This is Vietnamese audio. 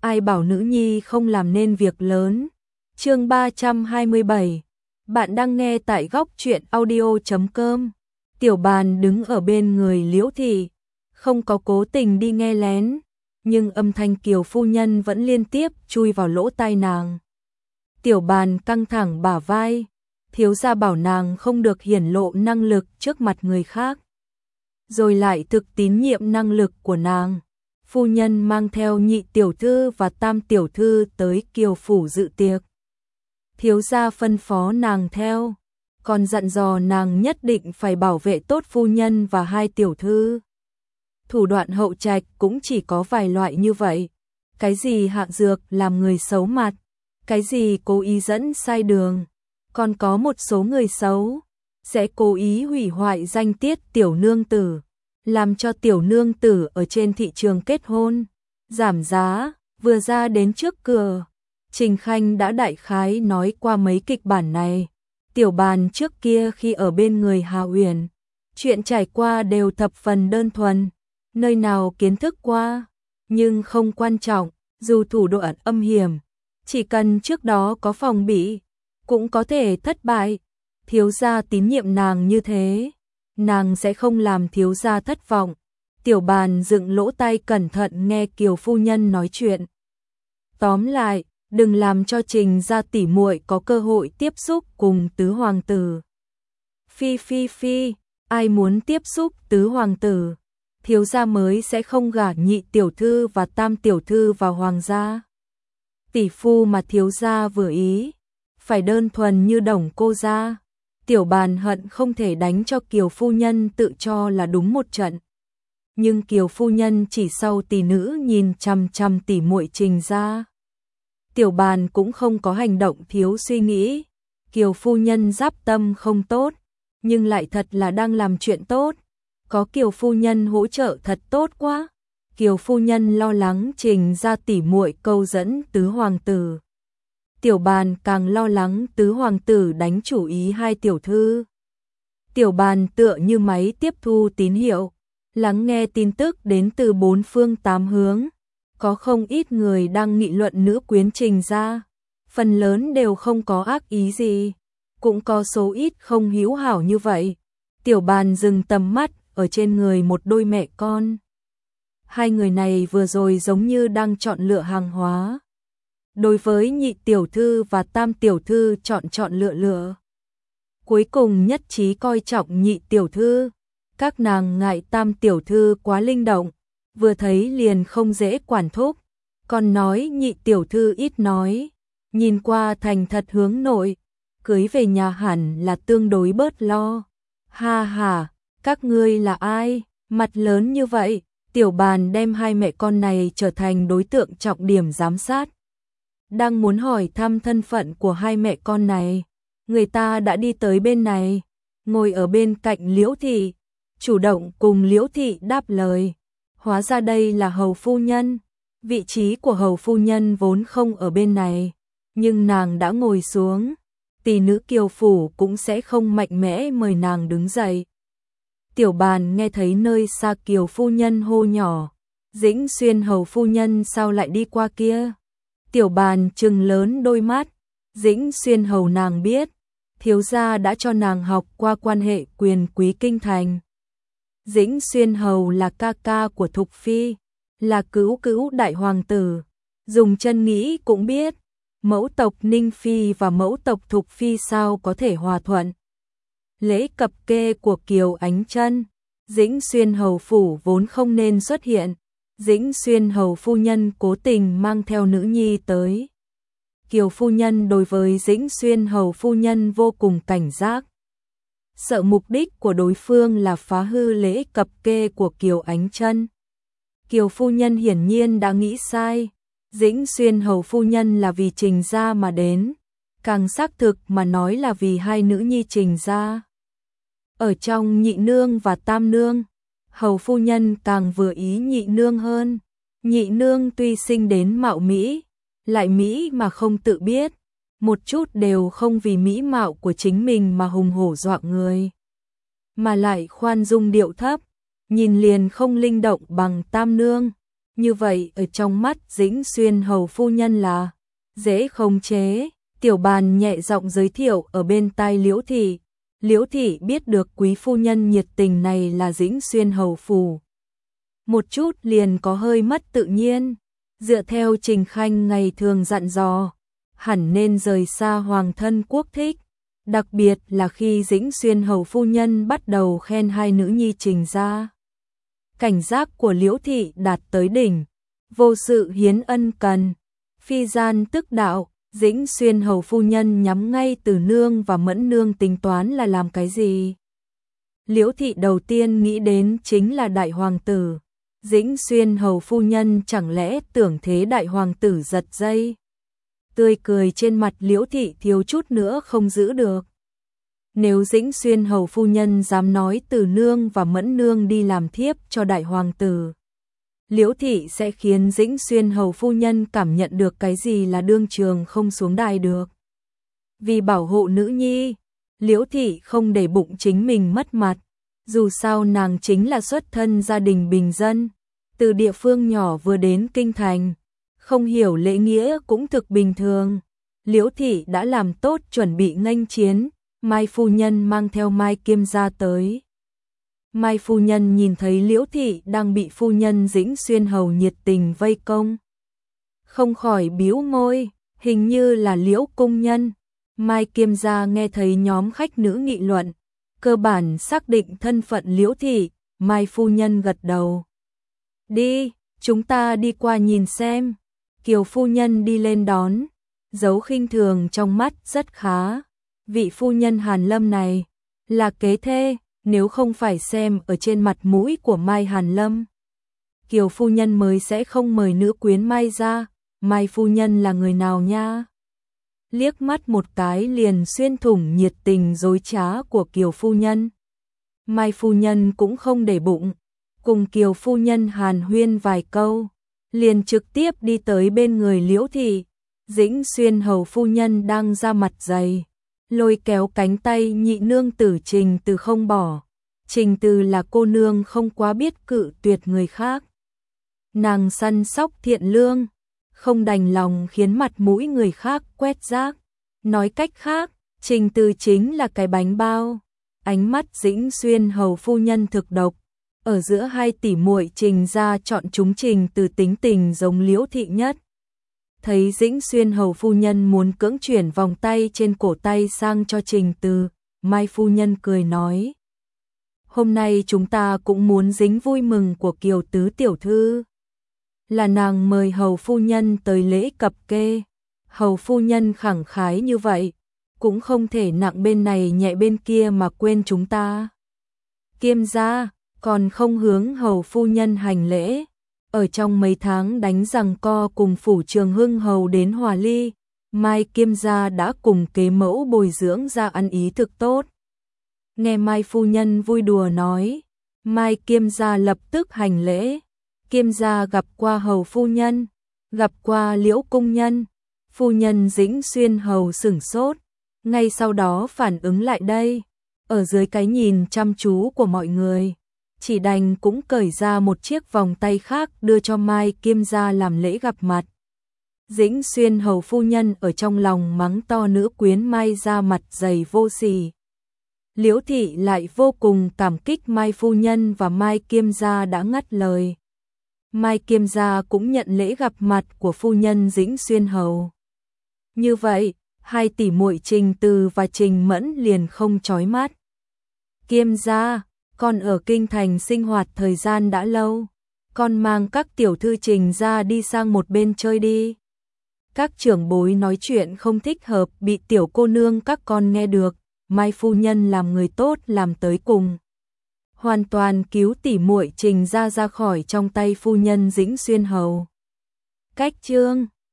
ai bảo nữ nhi không làm nên việc lớn. Chương 327. Bạn đang nghe tại góc truyện audio.com. Tiểu Bàn đứng ở bên người Liễu thị, không có cố tình đi nghe lén, nhưng âm thanh Kiều phu nhân vẫn liên tiếp chui vào lỗ tai nàng. Tiểu Bàn căng thẳng bả vai, thiếu gia bảo nàng không được hiển lộ năng lực trước mặt người khác, rồi lại thực tín nhiệm năng lực của nàng. Phu nhân mang theo nhị tiểu thư và tam tiểu thư tới Kiều phủ dự tiệc. Thiếu gia phân phó nàng theo, còn dặn dò nàng nhất định phải bảo vệ tốt phu nhân và hai tiểu thư. Thủ đoạn hậu trạch cũng chỉ có vài loại như vậy. Cái gì hạ dược làm người xấu mặt, cái gì cố ý dẫn sai đường, còn có một số người xấu sẽ cố ý hủy hoại danh tiết tiểu nương tử, làm cho tiểu nương tử ở trên thị trường kết hôn, giảm giá. Vừa ra đến trước cửa, Trình Khanh đã đại khái nói qua mấy kịch bản này. Tiểu Bàn trước kia khi ở bên người Hà Uyển, chuyện trải qua đều thập phần đơn thuần, nơi nào kiến thức qua, nhưng không quan trọng, dù thủ đoạn âm hiểm, chỉ cần trước đó có phòng bị, cũng có thể thất bại. Thiếu gia tín nhiệm nàng như thế, nàng sẽ không làm thiếu gia thất vọng. Tiểu Bàn dựng lỗ tai cẩn thận nghe Kiều phu nhân nói chuyện. Tóm lại, đừng làm cho Trình gia tỷ muội có cơ hội tiếp xúc cùng tứ hoàng tử. Phi, ai muốn tiếp xúc tứ hoàng tử, thiếu gia mới sẽ không gả nhị tiểu thư và tam tiểu thư vào hoàng gia. Tỷ phu mà thiếu gia vừa ý, phải đơn thuần như Đồng cô gia. Tiểu Bàn hận không thể đánh cho Kiều phu nhân tự cho là đúng một trận. Nhưng Kiều phu nhân chỉ sau tỷ nữ nhìn chằm chằm tỷ muội Trình gia. Tiểu Bàn cũng không có hành động thiếu suy nghĩ. Kiều phu nhân giáp tâm không tốt, nhưng lại thật là đang làm chuyện tốt. Có Kiều phu nhân hỗ trợ thật tốt quá. Kiều phu nhân lo lắng Trình gia tỷ muội câu dẫn tứ hoàng tử. Tiểu Bàn càng lo lắng tứ hoàng tử đánh chủ ý hai tiểu thư. Tiểu Bàn tựa như máy tiếp thu tín hiệu, lắng nghe tin tức đến từ bốn phương tám hướng. Có không ít người đang nghị luận nữ quyến Trình gia, phần lớn đều không có ác ý gì, cũng có số ít không hữu hảo như vậy. Tiểu Bàn dừng tầm mắt ở trên người một đôi mẹ con. Hai người này vừa rồi giống như đang chọn lựa hàng hóa. Đối với nhị tiểu thư và tam tiểu thư chọn lựa. Cuối cùng nhất trí coi trọng nhị tiểu thư. Các nàng ngại tam tiểu thư quá linh động, vừa thấy liền không dễ quản thúc. Còn nói nhị tiểu thư ít nói, nhìn qua thành thật hướng nội, cưới về nhà hẳn là tương đối bớt lo. Ha ha, các ngươi là ai, mặt lớn như vậy. Tiểu Bàn đem hai mẹ con này trở thành đối tượng trọng điểm giám sát. Đang muốn hỏi thăm thân phận của hai mẹ con này, người ta đã đi tới bên này, ngồi ở bên cạnh Liễu thị, chủ động cùng Liễu thị đáp lời. Hóa ra đây là hầu phu nhân. Vị trí của hầu phu nhân vốn không ở bên này, nhưng nàng đã ngồi xuống, tỷ nữ Kiều phủ cũng sẽ không mạnh mẽ mời nàng đứng dậy. Tiểu Bàn nghe thấy nơi xa Kiều phu nhân hô nhỏ, Dĩnh Xuyên hầu phu nhân sao lại đi qua kia. Tiểu Bàn trừng lớn đôi mắt, Dĩnh Xuyên hầu nàng biết, thiếu gia đã cho nàng học qua quan hệ quyền quý kinh thành. Dĩnh Xuyên hầu là ca ca của Thục phi, là cữu đại hoàng tử. Dùng chân nghĩ cũng biết, mẫu tộc Ninh phi và mẫu tộc Thục phi sao có thể hòa thuận. Lễ cập kê của Kiều Ánh Chân, Dĩnh Xuyên hầu phủ vốn không nên xuất hiện. Dĩnh Xuyên hầu phu nhân cố tình mang theo nữ nhi tới. Kiều phu nhân đối với Dĩnh Xuyên hầu phu nhân vô cùng cảnh giác, sợ mục đích của đối phương là phá hư lễ cập kê của Kiều Ánh Chân. Kiều phu nhân hiển nhiên đã nghĩ sai, Dĩnh Xuyên hầu phu nhân là vì Trình gia mà đến, càng xác thực mà nói là vì hai nữ nhi Trình gia. Ở trong nhị nương và tam nương, hầu phu nhân càng vừa ý nhị nương hơn. Nhị nương tuy sinh đến mạo mỹ, lại mỹ mà không tự biết, một chút đều không vì mỹ mạo của chính mình mà hùng hổ dọa người, mà lại khoan dung điệu thấp, nhìn liền không linh động bằng tam nương. Như vậy ở trong mắt Dĩnh Xuyên hầu phu nhân là dễ khống chế. Tiểu Bàn nhẹ giọng giới thiệu ở bên tai Liễu thị. Liễu thị biết được quý phu nhân nhiệt tình này là Dĩnh Xuyên hầu phủ. Một chút liền có hơi mất tự nhiên, dựa theo Trình Khanh ngày thường dặn dò, hẳn nên rời xa hoàng thân quốc thích, đặc biệt là khi Dĩnh Xuyên hầu phu nhân bắt đầu khen hai nữ nhi Trình gia. Cảnh giác của Liễu thị đạt tới đỉnh, vô sự hiến ân cần, phi gian tức đạo. Dĩnh Xuyên hầu phu nhân nhắm ngay Từ nương và Mẫn nương tính toán là làm cái gì? Liễu thị đầu tiên nghĩ đến chính là đại hoàng tử. Dĩnh Xuyên hầu phu nhân chẳng lẽ tưởng thế đại hoàng tử giật dây? Tươi cười trên mặt Liễu thị thiếu chút nữa không giữ được. Nếu Dĩnh Xuyên hầu phu nhân dám nói Từ nương và Mẫn nương đi làm thiếp cho đại hoàng tử, Liễu thị sẽ khiến Dĩnh Xuyên hầu phu nhân cảm nhận được cái gì là đương trường không xuống đài được. Vì bảo hộ nữ nhi, Liễu thị không để bụng chính mình mất mặt, dù sao nàng chính là xuất thân gia đình bình dân, từ địa phương nhỏ vừa đến kinh thành, không hiểu lễ nghĩa cũng thực bình thường. Liễu thị đã làm tốt chuẩn bị nghênh chiến, Mai phu nhân mang theo Mai Kiêm gia tới. Mai phu nhân nhìn thấy Liễu thị đang bị phu nhân Dĩnh Xuyên hầu nhiệt tình vây công, không khỏi bĩu môi, hình như là Liễu cung nhân. Mai Kiêm gia nghe thấy nhóm khách nữ nghị luận, cơ bản xác định thân phận Liễu thị, Mai phu nhân gật đầu. Đi, chúng ta đi qua nhìn xem. Kiều phu nhân đi lên đón, dấu khinh thường trong mắt rất khá. Vị phu nhân Hàn Lâm này là kế thê, nếu không phải xem ở trên mặt mũi của Mai Hàn Lâm, Kiều phu nhân mới sẽ không mời nữ quyến Mai ra. Mai phu nhân là người nào nha? Liếc mắt một cái liền xuyên thủng nhiệt tình dối trá của Kiều phu nhân. Mai phu nhân cũng không để bụng, cùng Kiều phu nhân hàn huyên vài câu, liền trực tiếp đi tới bên người Liễu thị. Dĩnh Xuyên hầu phu nhân đang ra mặt dày, lôi kéo cánh tay nhị nương tử Trình Từ không bỏ. Trình Từ là cô nương không quá biết cự tuyệt người khác. Nàng săn sóc thiện lương, không đành lòng khiến mặt mũi người khác quét rác. Nói cách khác, Trình Từ chính là cái bánh bao. Ánh mắt Dĩnh Xuyên hầu phu nhân thực độc. Ở giữa hai tỷ muội Trình gia chọn chúng Trình Từ tính tình giống Liễu thị nhất. Thấy Dĩnh Xuyên hầu phu nhân muốn cưỡng chuyển vòng tay trên cổ tay sang cho Trình Từ, Mai phu nhân cười nói: hôm nay chúng ta cũng muốn dính vui mừng của Kiều tứ tiểu thư. Là nàng mời hầu phu nhân tới lễ cập kê. Hầu phu nhân khẳng khái như vậy, cũng không thể nặng bên này nhẹ bên kia mà quên chúng ta. Kiêm gia còn không hướng hầu phu nhân hành lễ. Ở trong mấy tháng đánh giằng co cùng phủ Trường Hưng hầu đến hòa ly, Mai Kiêm gia đã cùng kế mẫu bồi dưỡng ra ăn ý thực tốt. Nghe Mai phu nhân vui đùa nói, Mai Kiêm gia lập tức hành lễ. Kiêm gia gặp qua hầu phu nhân, gặp qua Liễu cung nhân. Phu nhân Dĩnh Xuyên hầu sửng sốt, ngay sau đó phản ứng lại đây. Ở dưới cái nhìn chăm chú của mọi người, chỉ đành cũng cởi ra một chiếc vòng tay khác đưa cho Mai Kiêm gia làm lễ gặp mặt. Dĩnh Xuyên hầu phu nhân ở trong lòng mắng to nữ quyến Mai ra mặt dày vô sỉ. Liễu thị lại vô cùng cảm kích Mai phu nhân và Mai Kiêm gia đã ngắt lời. Mai Kiêm gia cũng nhận lễ gặp mặt của phu nhân Dĩnh Xuyên hầu. Như vậy, hai tỷ muội Trình Từ và Trình Mẫn liền không chói mắt. Kiêm gia, con ở kinh thành sinh hoạt thời gian đã lâu, con mang các tiểu thư Trình gia đi sang một bên chơi đi. Các trưởng bối nói chuyện không thích hợp bị tiểu cô nương các con nghe được, Mai phu nhân làm người tốt làm tới cùng, hoàn toàn cứu tỷ muội Trình gia ra khỏi trong tay phu nhân Dĩnh Xuyên hầu. Cách chương